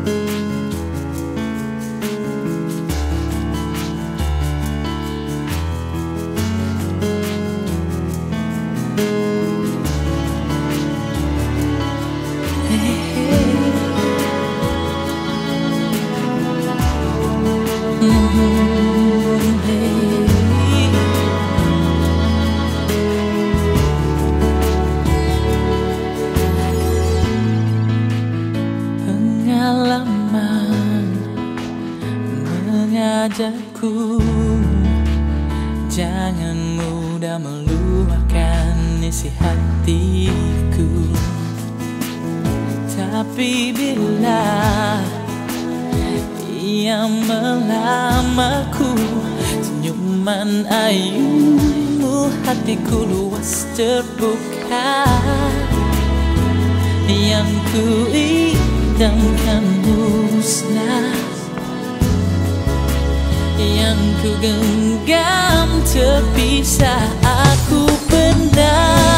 Pengalaman mengajarku jangan mudah meluahkan isi hatiku. Tapi bila ia melamarku, senyuman ayumu hatiku luas terbuka. Yang ku idamkan musnah, yang ku genggam terpisah. Aku pernah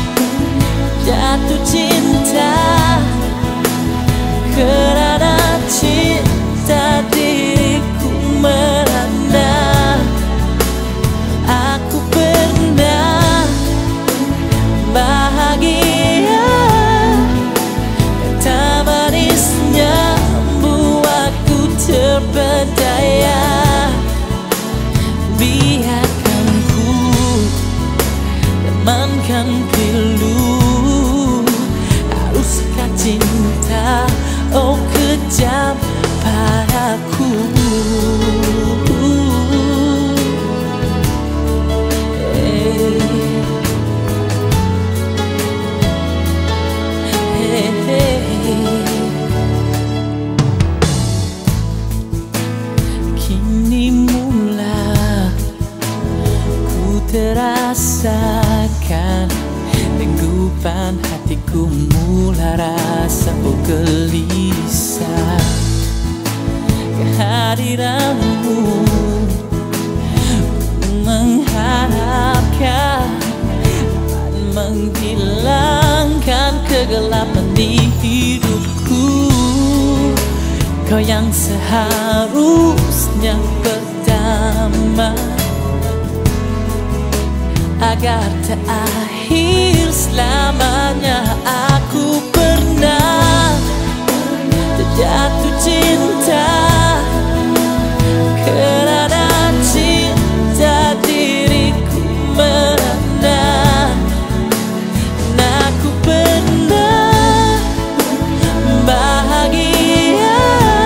jatuh cinta kerana cinta diriku merana. Aku pernah bahagia, kata manisnya membuatku terpedaya. Biarkan ku temankan pilu, haruskah cinta oh kejam padaku. Kini mula ku terasakan denggupan hatiku, mula rasa oh gelisah. Kehadiranmu mengharapkan dapat menghilangkan kegelapan di hidupku. Kau yang seharusnya pertama, agar terakhir selamanya. Aku pernah terjatuh cinta kerana cinta diriku merana. Aku pernah bahagia,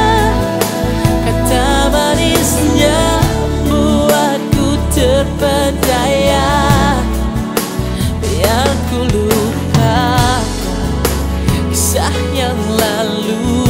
kata manisnya buatku terpedaya. Biar ku lupa kisah yang lalu.